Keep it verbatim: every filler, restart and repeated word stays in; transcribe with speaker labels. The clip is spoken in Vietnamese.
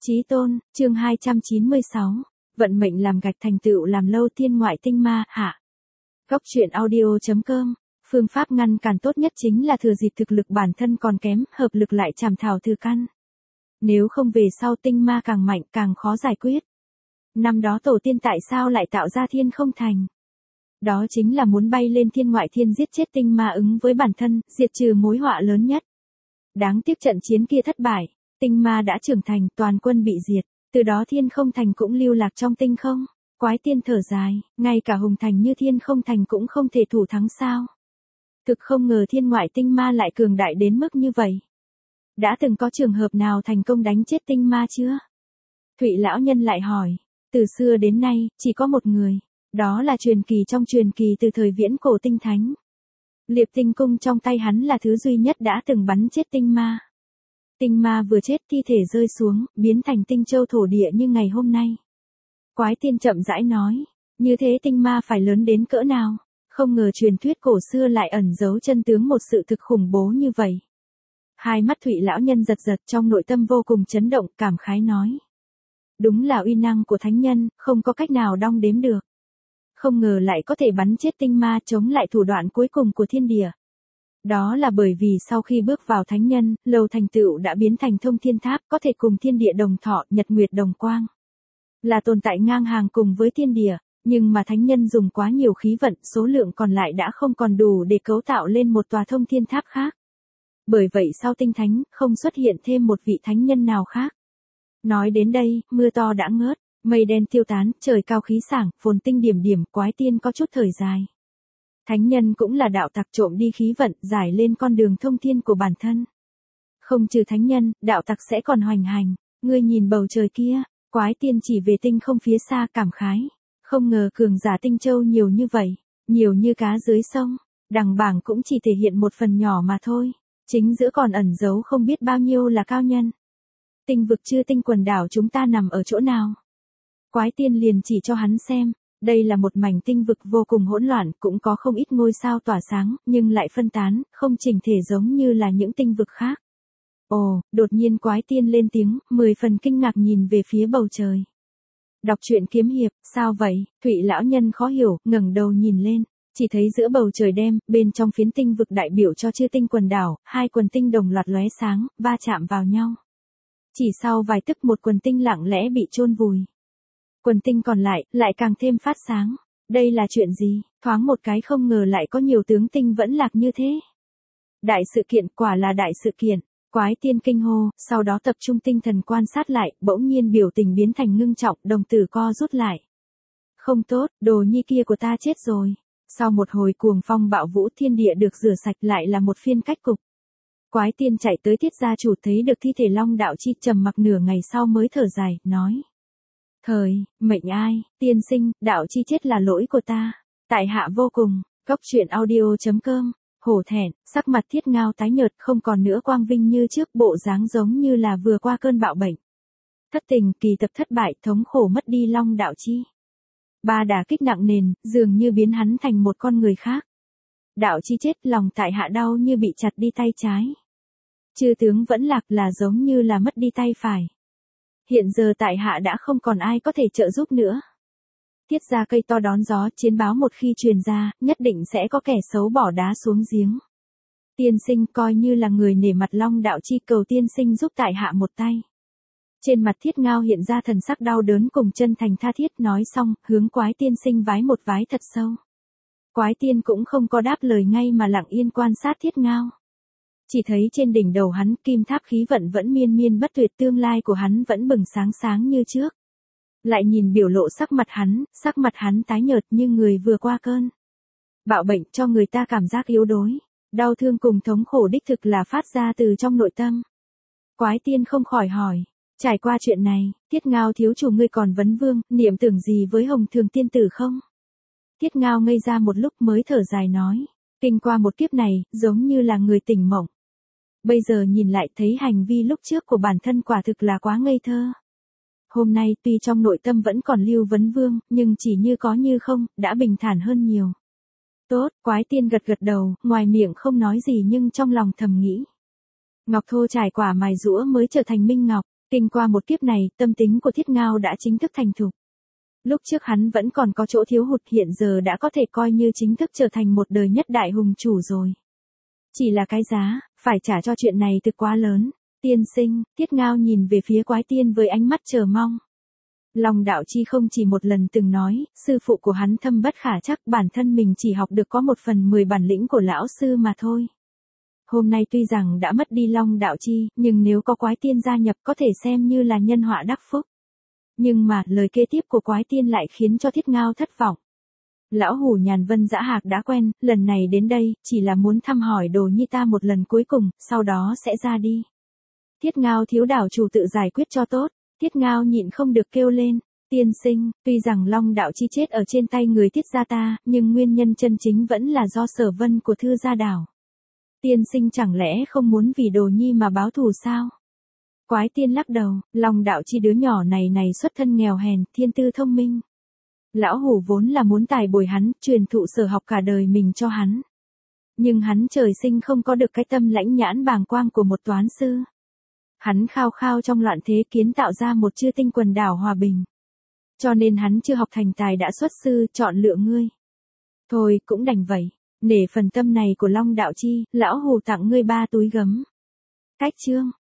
Speaker 1: Chí tôn, chương hai trăm chín mươi sáu. Vận mệnh làm gạch thành tựu làm lâu thiên ngoại tinh ma, hạ. Góc truyện audio.com. Phương pháp ngăn cản tốt nhất chính là thừa dịp thực lực bản thân còn kém, hợp lực lại chảm thảo trừ căn. Nếu không về sau tinh ma càng mạnh càng khó giải quyết. Năm đó tổ tiên tại sao lại tạo ra thiên không thành? Đó chính là muốn bay lên thiên ngoại thiên giết chết tinh ma ứng với bản thân, diệt trừ mối họa lớn nhất. Đáng tiếc trận chiến kia thất bại, tinh ma đã trưởng thành, toàn quân bị diệt, từ đó thiên không thành cũng lưu lạc trong tinh không. Quái tiên thở dài, ngay cả hùng thành như thiên không thành cũng không thể thủ thắng sao. Thực không ngờ thiên ngoại tinh ma lại cường đại đến mức như vậy. Đã từng có trường hợp nào thành công đánh chết tinh ma chưa? Thụy lão nhân lại hỏi, từ xưa đến nay, chỉ có một người, đó là truyền kỳ trong truyền kỳ từ thời viễn cổ tinh thánh. Liệp tinh cung trong tay hắn là thứ duy nhất đã từng bắn chết tinh ma. Tinh ma vừa chết thi thể rơi xuống, biến thành tinh châu thổ địa như ngày hôm nay. Quái tiên chậm rãi nói, như thế tinh ma phải lớn đến cỡ nào, không ngờ truyền thuyết cổ xưa lại ẩn giấu chân tướng một sự thực khủng bố như vậy. Hai mắt Thụy lão nhân giật giật, trong nội tâm vô cùng chấn động, cảm khái nói. Đúng là uy năng của thánh nhân, không có cách nào đong đếm được. Không ngờ lại có thể bắn chết tinh ma, chống lại thủ đoạn cuối cùng của thiên địa. Đó là bởi vì sau khi bước vào thánh nhân, lầu thành tựu đã biến thành thông thiên tháp, có thể cùng thiên địa đồng thọ, nhật nguyệt đồng quang. Là tồn tại ngang hàng cùng với thiên địa, nhưng mà thánh nhân dùng quá nhiều khí vận, số lượng còn lại đã không còn đủ để cấu tạo lên một tòa thông thiên tháp khác. Bởi vậy sau tinh thánh, không xuất hiện thêm một vị thánh nhân nào khác. Nói đến đây, mưa to đã ngớt, mây đen tiêu tán, trời cao khí sảng, phồn tinh điểm điểm, quái tiên có chút thời dài. Thánh nhân cũng là đạo tặc trộm đi khí vận, giải lên con đường thông thiên của bản thân. Không trừ thánh nhân, đạo tặc sẽ còn hoành hành. Ngươi nhìn bầu trời kia, quái tiên chỉ về tinh không phía xa, cảm khái. Không ngờ cường giả tinh châu nhiều như vậy, nhiều như cá dưới sông. Đằng bảng cũng chỉ thể hiện một phần nhỏ mà thôi. Chính giữa còn ẩn giấu không biết bao nhiêu là cao nhân. Tinh vực chưa tinh quần đảo chúng ta nằm ở chỗ nào? Quái tiên liền chỉ cho hắn xem. Đây là một mảnh tinh vực vô cùng hỗn loạn, cũng có không ít ngôi sao tỏa sáng, nhưng lại phân tán, không chỉnh thể giống như là những tinh vực khác. Ồ, đột nhiên quái tiên lên tiếng, mười phần kinh ngạc nhìn về phía bầu trời. Đọc truyện kiếm hiệp, sao vậy? Thụy lão nhân khó hiểu, ngẩng đầu nhìn lên, chỉ thấy giữa bầu trời đêm, bên trong phiến tinh vực đại biểu cho chư tinh quần đảo, hai quần tinh đồng loạt lóe sáng, va chạm vào nhau. Chỉ sau vài tức một quần tinh lặng lẽ bị chôn vùi. Quần tinh còn lại, lại càng thêm phát sáng. Đây là chuyện gì? Thoáng một cái không ngờ lại có nhiều tướng tinh vẫn lạc như thế. Đại sự kiện, quả là đại sự kiện. Quái tiên kinh hô, sau đó tập trung tinh thần quan sát lại, bỗng nhiên biểu tình biến thành ngưng trọng, đồng tử co rút lại. Không tốt, đồ nhi kia của ta chết rồi. Sau một hồi cuồng phong bạo vũ, thiên địa được rửa sạch, lại là một phiên cách cục. Quái tiên chạy tới Tiết gia chủ, thấy được thi thể Long Đạo Chi, trầm mặc nửa ngày sau mới thở dài, nói. Thời, mệnh ai, tiên sinh, Đạo Chi chết là lỗi của ta. Tại hạ vô cùng. Góc truyện audio.com. Hổ thẹn, sắc mặt Thiết Ngao tái nhợt, không còn nữa quang vinh như trước, bộ dáng giống như là vừa qua cơn bạo bệnh. Thất tình, kỳ tập thất bại, thống khổ mất đi Long Đạo Chi. Ba đả kích nặng nền, dường như biến hắn thành một con người khác. Đạo Chi chết, lòng tại hạ đau như bị chặt đi tay trái. Chư tướng vẫn lạc là giống như là mất đi tay phải. Hiện giờ tại hạ đã không còn ai có thể trợ giúp nữa. Tiết ra cây to đón gió, chiến báo một khi truyền ra, nhất định sẽ có kẻ xấu bỏ đá xuống giếng. Tiên sinh coi như là người nể mặt Long Đạo Chi, cầu tiên sinh giúp tại hạ một tay. Trên mặt Thiết Ngao hiện ra thần sắc đau đớn cùng chân thành tha thiết, nói xong, hướng quái tiên sinh vái một vái thật sâu. Quái tiên cũng không có đáp lời ngay mà lặng yên quan sát Thiết Ngao. Chỉ thấy trên đỉnh đầu hắn, kim tháp khí vận vẫn miên miên bất tuyệt, tương lai của hắn vẫn bừng sáng sáng như trước. Lại nhìn biểu lộ sắc mặt hắn, sắc mặt hắn tái nhợt như người vừa qua cơn bạo bệnh, cho người ta cảm giác yếu đuối. Đau thương cùng thống khổ đích thực là phát ra từ trong nội tâm. Quái tiên không khỏi hỏi, trải qua chuyện này, Tiết Ngao thiếu chủ ngươi còn vấn vương, niệm tưởng gì với Hồng Thường tiên tử không? Tiết Ngao ngây ra một lúc mới thở dài nói, kinh qua một kiếp này, giống như là người tỉnh mộng. Bây giờ nhìn lại thấy hành vi lúc trước của bản thân quả thực là quá ngây thơ. Hôm nay tuy trong nội tâm vẫn còn lưu vấn vương, nhưng chỉ như có như không, đã bình thản hơn nhiều. Tốt, quái tiên gật gật đầu, ngoài miệng không nói gì nhưng trong lòng thầm nghĩ. Ngọc thô trải quả mài rũa mới trở thành minh ngọc, Kinh qua một kiếp này, tâm tính của Thiết Ngao đã chính thức thành thục. Lúc trước hắn vẫn còn có chỗ thiếu hụt, hiện giờ đã có thể coi như chính thức trở thành một đời nhất đại hùng chủ rồi. Chỉ là cái giá, phải trả cho chuyện này thực quá lớn. Tiên sinh, Thiết Ngao nhìn về phía Quái Tiên với ánh mắt chờ mong. Long Đạo Chi không chỉ một lần từng nói, sư phụ của hắn thâm bất khả trắc, bản thân mình chỉ học được có một phần mười bản lĩnh của lão sư mà thôi. Hôm nay tuy rằng đã mất đi Long Đạo Chi, nhưng nếu có Quái Tiên gia nhập có thể xem như là nhân họa đắc phúc. Nhưng mà, lời kế tiếp của Quái Tiên lại khiến cho Thiết Ngao thất vọng. Lão hủ Nhàn Vân Dã Hạc đã quen, lần này đến đây, chỉ là muốn thăm hỏi Đồ Nhi ta một lần cuối cùng, sau đó sẽ ra đi. Thiết Ngao thiếu đảo chủ tự giải quyết cho tốt. Thiết Ngao nhịn không được kêu lên. Tiên sinh, tuy rằng Long Đạo Chi chết ở trên tay người Thiết gia ta, nhưng nguyên nhân chân chính vẫn là do sở vân của Thư gia đảo. Tiên sinh chẳng lẽ không muốn vì Đồ Nhi mà báo thù sao? Quái Tiên lắc đầu, Long Đạo Chi đứa nhỏ này này xuất thân nghèo hèn, thiên tư thông minh. Lão hủ vốn là muốn tài bồi hắn, truyền thụ sở học cả đời mình cho hắn. Nhưng hắn trời sinh không có được cái tâm lãnh nhãn bàng quang của một toán sư. Hắn khao khao trong loạn thế kiến tạo ra một chư tinh quần đảo hòa bình. Cho nên hắn chưa học thành tài đã xuất sư, chọn lựa ngươi. Thôi, cũng đành vậy, nể phần tâm này của Long Đạo Chi, lão hủ tặng ngươi ba túi gấm. Cách chương